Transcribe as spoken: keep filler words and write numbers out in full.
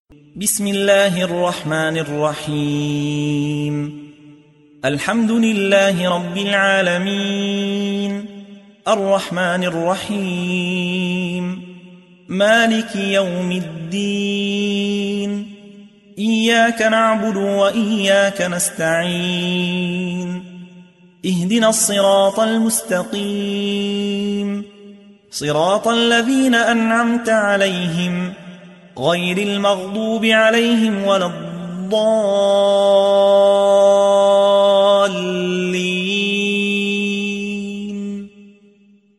بسم الله الرحمن الرحيم. الحمد لله رب العالمين، الرحمن الرحيم، مالك يوم الدين، إياك نعبد وإياك نستعين، اهدنا الصراط المستقيم، صراط الذين أنعمت عليهم غير المغضوب عليهم ولا الضالين.